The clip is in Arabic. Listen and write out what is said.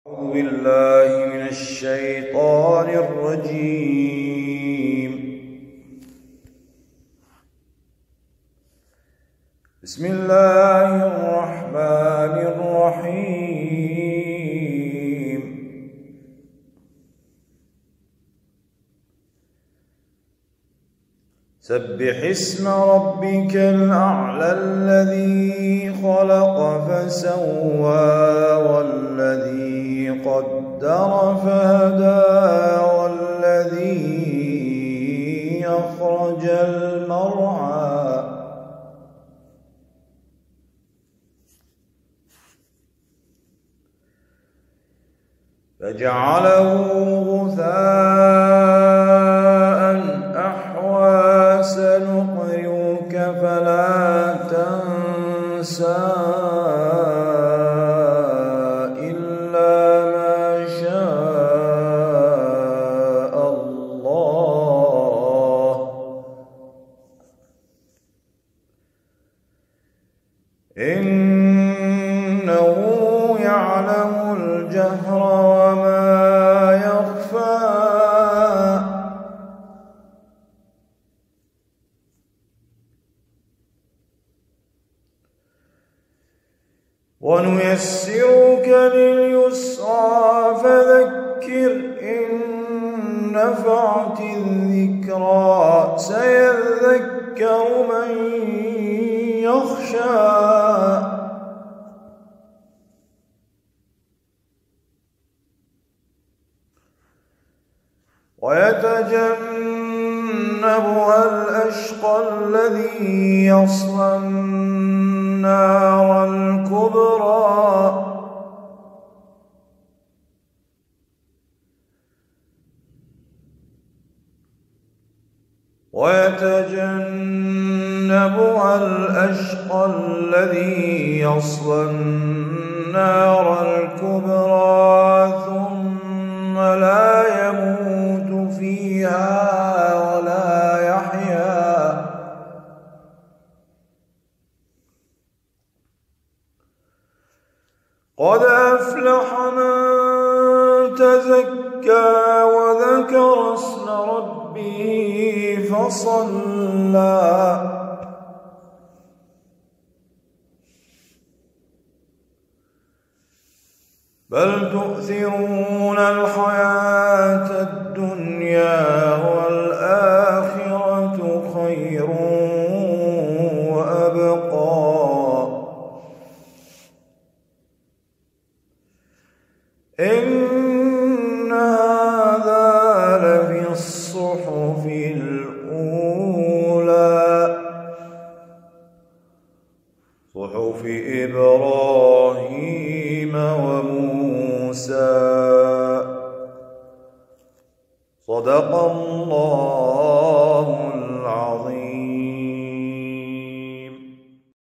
أعوذ بالله من الشيطان الرجيم. بسم الله الرحمن الرحيم. سبح اسم ربك الأعلى الذي خلق فسوى والذي قدر فهدى والذي أخرج المرعى فجعله غثاء أحوى سنقرئك فلا تنسى إلا ما شاء الله إنه يعلم الجهر وما يخفى ونيسرك لليسرى فذكر إن نفعت الذكرى سيذكر من يخشى ويتجنبها الأشقى الذي يصلى النار الكبرى ثم لا يموت فيها ولا يحيا قد أفلح من تزكى وذكر اسم ربه فصلى بل تؤثرون الحياة الدنيا والآخرة خير وأبقى إن هذا لفي الصحف الأولى صحف إبراهيم وموسى صدق الله